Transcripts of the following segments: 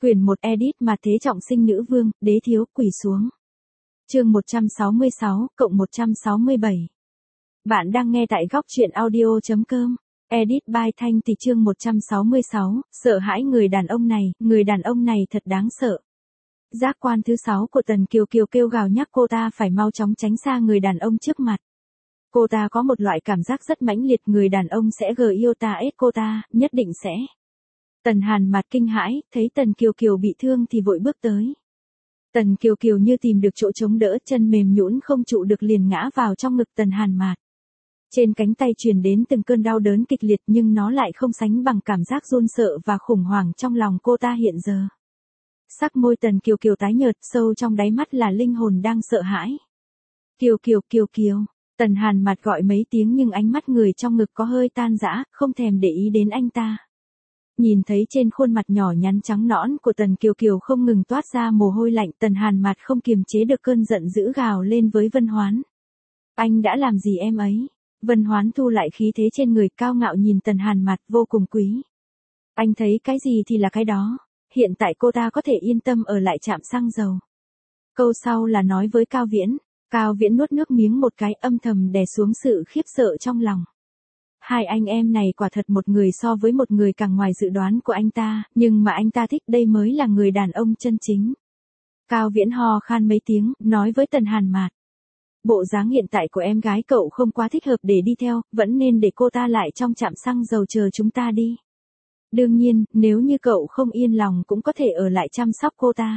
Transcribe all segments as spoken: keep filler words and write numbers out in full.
Quyển một edit mà thế trọng sinh nữ vương, đế thiếu, quỳ xuống. Chương một trăm sáu mươi sáu, cộng một trăm sáu mươi bảy. Bạn đang nghe tại góc truyện audio chấm com. Edit by Thanh thì chương một trăm sáu mươi sáu, sợ hãi người đàn ông này, người đàn ông này thật đáng sợ. Giác quan thứ sáu của Tần Kiều Kiều kêu gào nhắc cô ta phải mau chóng tránh xa người đàn ông trước mặt. Cô ta có một loại cảm giác rất mãnh liệt, người đàn ông sẽ gờ yêu ta ết cô ta, nhất định sẽ. Tần Hàn mặt kinh hãi, thấy Tần Kiều Kiều bị thương thì vội bước tới. Tần Kiều Kiều như tìm được chỗ chống đỡ, chân mềm nhũn không trụ được liền ngã vào trong ngực Tần Hàn Mạt. Trên cánh tay truyền đến từng cơn đau đớn kịch liệt nhưng nó lại không sánh bằng cảm giác run sợ và khủng hoảng trong lòng cô ta hiện giờ. Sắc môi Tần Kiều Kiều tái nhợt, sâu trong đáy mắt là linh hồn đang sợ hãi. Kiều Kiều Kiều Kiều, Tần Hàn Mạt gọi mấy tiếng nhưng ánh mắt người trong ngực có hơi tan rã, không thèm để ý đến anh ta. Nhìn thấy trên khuôn mặt nhỏ nhắn trắng nõn của Tần Kiều Kiều không ngừng toát ra mồ hôi lạnh, Tần Hàn Mạt không kiềm chế được cơn giận dữ gào lên với Vân Hoán. Anh đã làm gì em ấy? Vân Hoán thu lại khí thế trên người, cao ngạo nhìn Tần Hàn Mạt, vô cùng quý. Anh thấy cái gì thì là cái đó. Hiện tại cô ta có thể yên tâm ở lại trạm xăng dầu. Câu sau là nói với Cao Viễn. Cao Viễn nuốt nước miếng một cái, âm thầm đè xuống sự khiếp sợ trong lòng. Hai anh em này quả thật một người so với một người càng ngoài dự đoán của anh ta, nhưng mà anh ta thích đây mới là người đàn ông chân chính. Cao Viễn ho khan mấy tiếng, nói với Tần Hàn Mạt. Bộ dáng hiện tại của em gái cậu không quá thích hợp để đi theo, vẫn nên để cô ta lại trong trạm xăng dầu chờ chúng ta đi. Đương nhiên, nếu như cậu không yên lòng cũng có thể ở lại chăm sóc cô ta.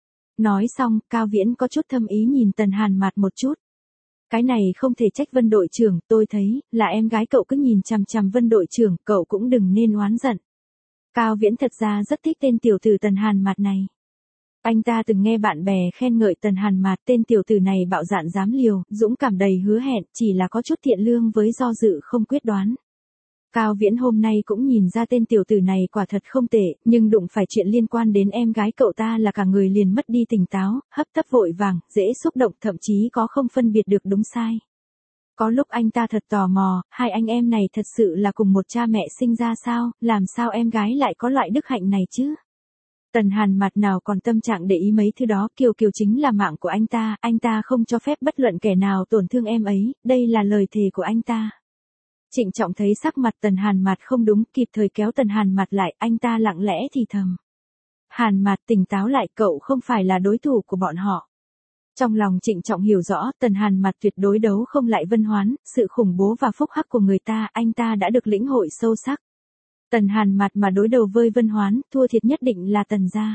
Nói xong, Cao Viễn có chút thâm ý nhìn Tần Hàn Mạt một chút. Cái này không thể trách Vân đội trưởng, tôi thấy, là em gái cậu cứ nhìn chằm chằm Vân đội trưởng, cậu cũng đừng nên oán giận. Cao Viễn thật ra rất thích tên tiểu tử Tần Hàn Mạt này. Anh ta từng nghe bạn bè khen ngợi Tần Hàn Mạt, tên tiểu tử này bạo dạn dám liều, dũng cảm đầy hứa hẹn, chỉ là có chút thiện lương với do dự không quyết đoán. Cao Viễn hôm nay cũng nhìn ra tên tiểu tử này quả thật không tệ, nhưng đụng phải chuyện liên quan đến em gái cậu ta là cả người liền mất đi tỉnh táo, hấp tấp vội vàng, dễ xúc động, thậm chí có không phân biệt được đúng sai. Có lúc anh ta thật tò mò, hai anh em này thật sự là cùng một cha mẹ sinh ra sao, làm sao em gái lại có loại đức hạnh này chứ? Tần Hàn Mạt nào còn tâm trạng để ý mấy thứ đó, Kiều Kiều chính là mạng của anh ta, anh ta không cho phép bất luận kẻ nào tổn thương em ấy, đây là lời thề của anh ta. Trịnh Trọng thấy sắc mặt Tần Hàn Mạt không đúng, kịp thời kéo Tần Hàn Mạt lại, anh ta lặng lẽ thì thầm. Hàn Mạt tỉnh táo lại, cậu không phải là đối thủ của bọn họ. Trong lòng Trịnh Trọng hiểu rõ, Tần Hàn Mạt tuyệt đối đấu không lại Vân Hoán, sự khủng bố và phúc hắc của người ta, anh ta đã được lĩnh hội sâu sắc. Tần Hàn Mạt mà đối đầu với Vân Hoán, thua thiệt nhất định là Tần gia.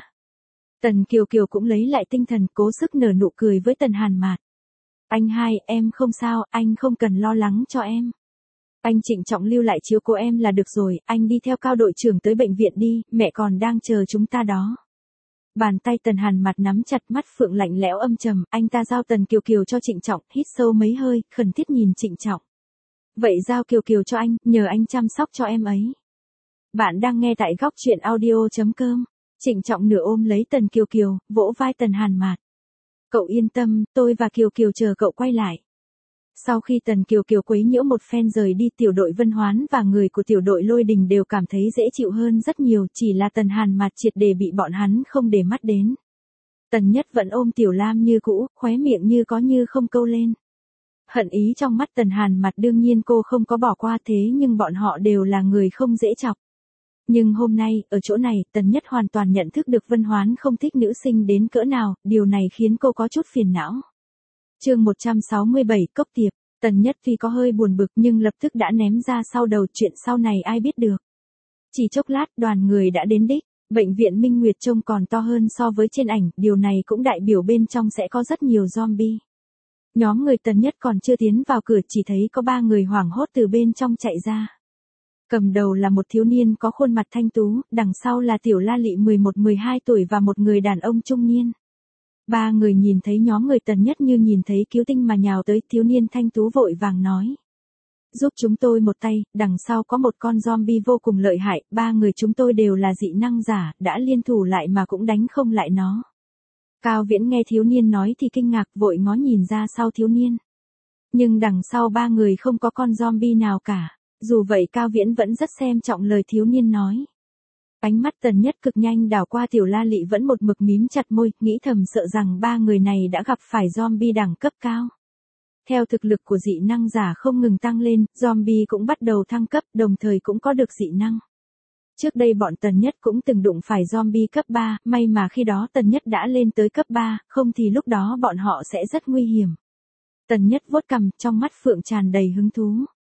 Tần Kiều Kiều cũng lấy lại tinh thần, cố sức nở nụ cười với Tần Hàn Mạt. Anh hai, em không sao, anh không cần lo lắng cho em. Anh Trịnh Trọng lưu lại chiếu cố em là được rồi, anh đi theo Cao đội trưởng tới bệnh viện đi, mẹ còn đang chờ chúng ta đó. Bàn tay Tần Hàn Mạt nắm chặt, mắt phượng lạnh lẽo âm trầm, anh ta giao Tần Kiều Kiều cho Trịnh Trọng, hít sâu mấy hơi, khẩn thiết nhìn Trịnh Trọng. Vậy giao Kiều Kiều cho anh, nhờ anh chăm sóc cho em ấy. Bạn đang nghe tại góc truyện audio chấm com. Trịnh Trọng nửa ôm lấy Tần Kiều Kiều, vỗ vai Tần Hàn Mạt. Cậu yên tâm, tôi và Kiều Kiều chờ cậu quay lại. Sau khi Tần Kiều Kiều quấy nhiễu một phen rời đi, tiểu đội Vân Hoán và người của tiểu đội Lôi Đình đều cảm thấy dễ chịu hơn rất nhiều, chỉ là Tần Hàn Mạt triệt để bị bọn hắn không để mắt đến. Tần Nhất vẫn ôm Tiểu Lam như cũ, khóe miệng như có như không câu lên. Hận ý trong mắt Tần Hàn Mạt đương nhiên cô không có bỏ qua, thế nhưng bọn họ đều là người không dễ chọc. Nhưng hôm nay, ở chỗ này, Tần Nhất hoàn toàn nhận thức được Vân Hoán không thích nữ sinh đến cỡ nào, điều này khiến cô có chút phiền não. Chương một trăm sáu mươi bảy, Cốc Tiệp. Tần Nhất tuy có hơi buồn bực nhưng lập tức đã ném ra sau đầu, chuyện sau này ai biết được. Chỉ chốc lát, đoàn người đã đến đích. Bệnh viện Minh Nguyệt trông còn to hơn so với trên ảnh, điều này cũng đại biểu bên trong sẽ có rất nhiều zombie. Nhóm người Tần Nhất còn chưa tiến vào cửa, chỉ thấy có ba người hoảng hốt từ bên trong chạy ra. Cầm đầu là một thiếu niên có khuôn mặt thanh tú, đằng sau là Tiểu La Lị mười một mười hai tuổi và một người đàn ông trung niên. Ba người nhìn thấy nhóm người Tần Nhất như nhìn thấy cứu tinh mà nhào tới, thiếu niên thanh tú vội vàng nói. Giúp chúng tôi một tay, đằng sau có một con zombie vô cùng lợi hại, ba người chúng tôi đều là dị năng giả, đã liên thủ lại mà cũng đánh không lại nó. Cao Viễn nghe thiếu niên nói thì kinh ngạc, vội ngó nhìn ra sau thiếu niên. Nhưng đằng sau ba người không có con zombie nào cả, dù vậy Cao Viễn vẫn rất xem trọng lời thiếu niên nói. Ánh mắt Tần Nhất cực nhanh đảo qua Tiểu La Lị vẫn một mực mím chặt môi, nghĩ thầm sợ rằng ba người này đã gặp phải zombie đẳng cấp cao. Theo thực lực của dị năng giả không ngừng tăng lên, zombie cũng bắt đầu thăng cấp, đồng thời cũng có được dị năng. Trước đây bọn Tần Nhất cũng từng đụng phải zombie cấp ba, may mà khi đó Tần Nhất đã lên tới cấp ba, không thì lúc đó bọn họ sẽ rất nguy hiểm. Tần Nhất vuốt cằm, trong mắt Phượng tràn đầy hứng thú.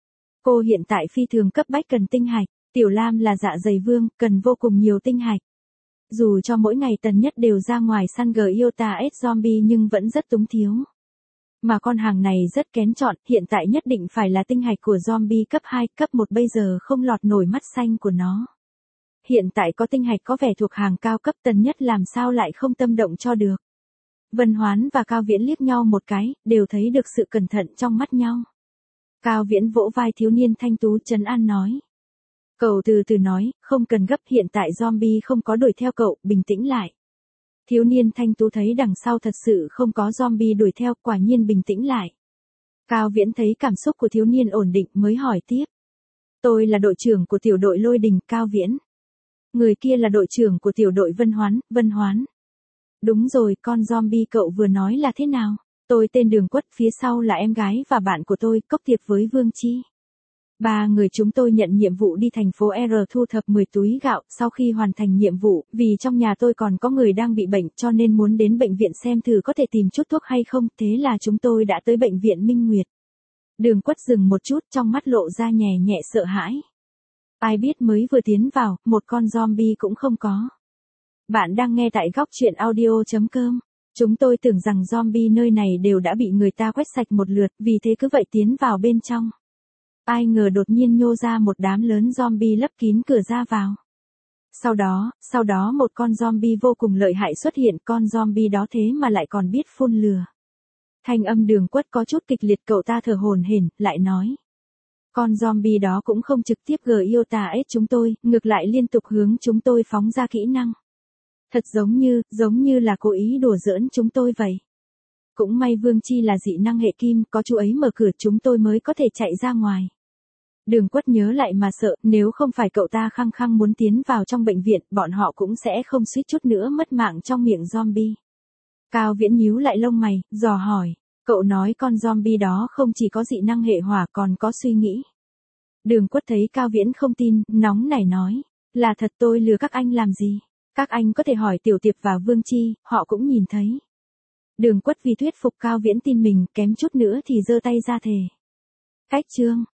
Cô hiện tại phi thường cấp bách cần tinh hạch, Tiểu Lam là dạ dày vương, cần vô cùng nhiều tinh hạch. Dù cho mỗi ngày Tần Nhất đều ra ngoài săn Giota S zombie nhưng vẫn rất túng thiếu. Mà con hàng này rất kén chọn, hiện tại nhất định phải là tinh hạch của zombie cấp hai, cấp một bây giờ không lọt nổi mắt xanh của nó. Hiện tại có tinh hạch có vẻ thuộc hàng cao cấp, Tần Nhất làm sao lại không tâm động cho được. Vân Hoán và Cao Viễn liếc nhau một cái, đều thấy được sự cẩn thận trong mắt nhau. Cao Viễn vỗ vai thiếu niên thanh tú trấn an nói. Cậu từ từ nói, không cần gấp, hiện tại zombie không có đuổi theo cậu, bình tĩnh lại. Thiếu niên thanh tú thấy đằng sau thật sự không có zombie đuổi theo, quả nhiên bình tĩnh lại. Cao Viễn thấy cảm xúc của thiếu niên ổn định mới hỏi tiếp. Tôi là đội trưởng của tiểu đội Lôi Đình, Cao Viễn. Người kia là đội trưởng của tiểu đội Vân Hoán, Vân Hoán. Đúng rồi, con zombie cậu vừa nói là thế nào? Tôi tên Đường Quất, phía sau là em gái và bạn của tôi, Cốc Tiệp với Vương Chi. Ba người chúng tôi nhận nhiệm vụ đi thành phố R thu thập mười túi gạo, sau khi hoàn thành nhiệm vụ, vì trong nhà tôi còn có người đang bị bệnh cho nên muốn đến bệnh viện xem thử có thể tìm chút thuốc hay không, thế là chúng tôi đã tới bệnh viện Minh Nguyệt. Đường Quất dừng một chút, trong mắt lộ ra nhẹ nhẹ sợ hãi. Ai biết mới vừa tiến vào, một con zombie cũng không có. Bạn đang nghe tại góc truyện audio chấm com. Chúng tôi tưởng rằng zombie nơi này đều đã bị người ta quét sạch một lượt, vì thế cứ vậy tiến vào bên trong. Ai ngờ đột nhiên nhô ra một đám lớn zombie lấp kín cửa ra vào. Sau đó, sau đó một con zombie vô cùng lợi hại xuất hiện, con zombie đó thế mà lại còn biết phun lửa. Thanh âm Đường Quất có chút kịch liệt, cậu ta thở hổn hển, lại nói. Con zombie đó cũng không trực tiếp Giota S chúng tôi, ngược lại liên tục hướng chúng tôi phóng ra kỹ năng. Thật giống như, giống như là cố ý đùa giỡn chúng tôi vậy. Cũng may Vương Chi là dị năng hệ kim, có chú ấy mở cửa chúng tôi mới có thể chạy ra ngoài. Đường Quất nhớ lại mà sợ, nếu không phải cậu ta khăng khăng muốn tiến vào trong bệnh viện, bọn họ cũng sẽ không suýt chút nữa mất mạng trong miệng zombie. Cao Viễn nhíu lại lông mày, dò hỏi, cậu nói con zombie đó không chỉ có dị năng hệ hỏa còn có suy nghĩ. Đường Quất thấy Cao Viễn không tin, nóng nảy nói, là thật, tôi lừa các anh làm gì? Các anh có thể hỏi Tiểu Tiệp và Vương Chi, họ cũng nhìn thấy. Đường Quất vì thuyết phục Cao Viễn tin mình, kém chút nữa thì giơ tay ra thề. Cách chương